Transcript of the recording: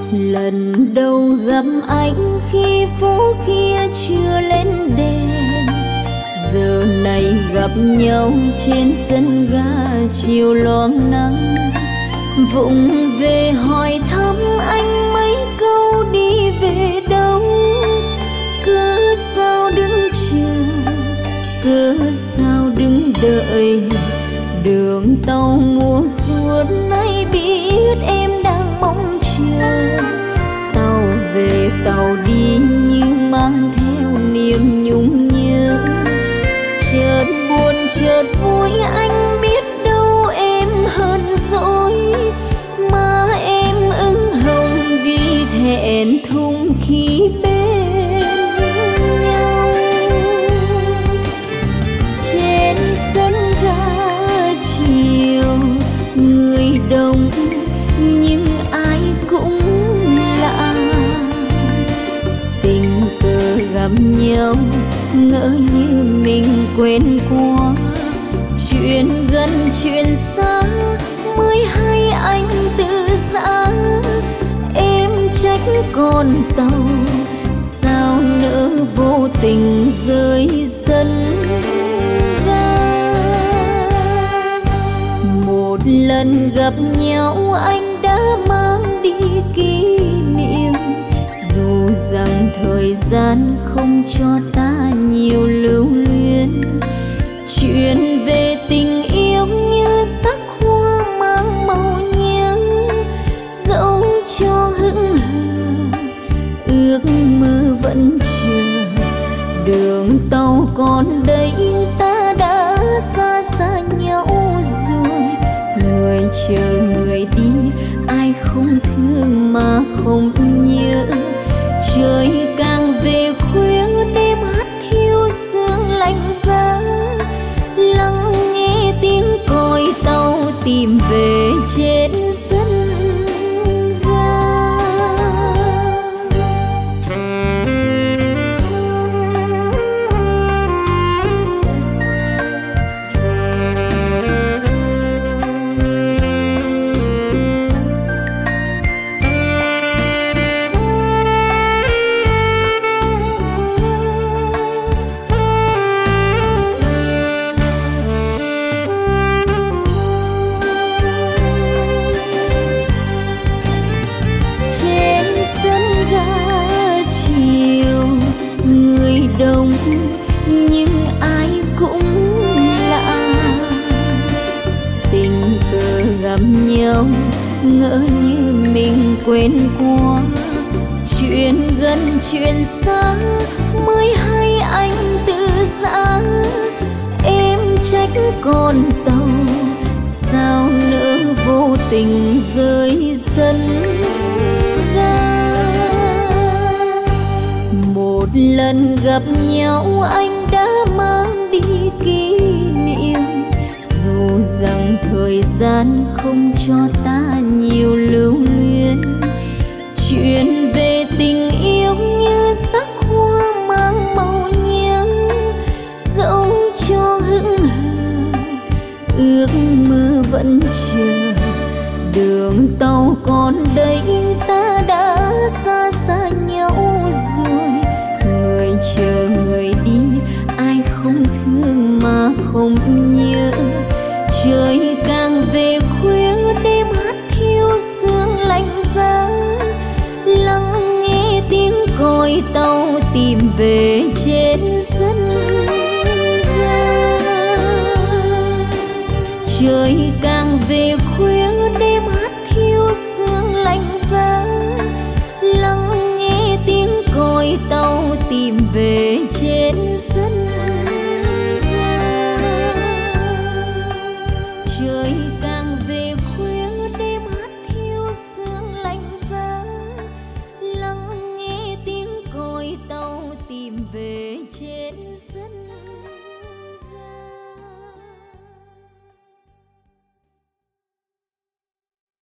Lần đầu gặp anh khi phố kia chưa lên đèn, giờ này gặp nhau trên sân ga chiều loang nắng. Vụng về hỏi thăm anh mấy câu đi về đâu, cứ sao đứng chờ, cứ sao đứng đợi. Đường tàu mùa xuân nay biết em đang mong chờ. Tàu về tàu đi như mang theo niềm nhung nhớ. Chợt buồn chợt vui anh biết đâu em hơn dỗi, mà em ửng hồng vì thẹn thùng khi bên nhau. Trên sân ga chiều người đông nhưng ai cũng lạ, tình cờ gặp nhau ngỡ như mình quen qua. Chuyện gần chuyện xa mới hay anh tự giã, em trách con tàu sao nỡ vô tình rơi sân ga. Một lần gặp nhau anh đã mang đi kỷ niệm, dù rằng thời gian không cho ta nhiều lưu luyến. Chuyện về tình yêu như sắc hoa mang màu nhớ, dẫu cho hững hờ ước mơ vẫn chờ. Đường tàu còn đây ta đã xa xa nhau rồi, người chờ người đi ai không thương mà không nhớ. Trời càng về khuya đêm hắt hiu sương lạnh giá, lắng nghe tiếng còi tàu tìm về trên sân ga. Đông nhưng ai cũng lạ, tình cờ gặp nhau ngỡ như mình quen qua. Chuyện gần chuyện xa mới hay anh tự giã, em trách con tàu sao nỡ vô tình rơi sân ga. Một lần gặp nhau anh đã mang đi kỷ niệm, dù rằng thời gian không cho ta nhiều lưu luyến. Chuyện về tình yêu như sắc hoa mang màu nhớ, dẫu cho hững hờ ước mơ vẫn chờ. Đường tàu còn đây ta đã xa xa nhau rồi, người chờ người đi ai không thương mà không nhớ. Trời càng về khuya đêm hắt hiu sương lạnh giá, lắng nghe tiếng còi tàu tìm về trên sân ga. Trời càng về khuya đêm hắt hiu sương lạnh giá, lắng nghe tiếng còi tàu tìm về trên sân ga. Trời càng về khuya đêm hắt hiu sương lạnh giá, lắng nghe tiếng còi tàu tìm về trên sân ga.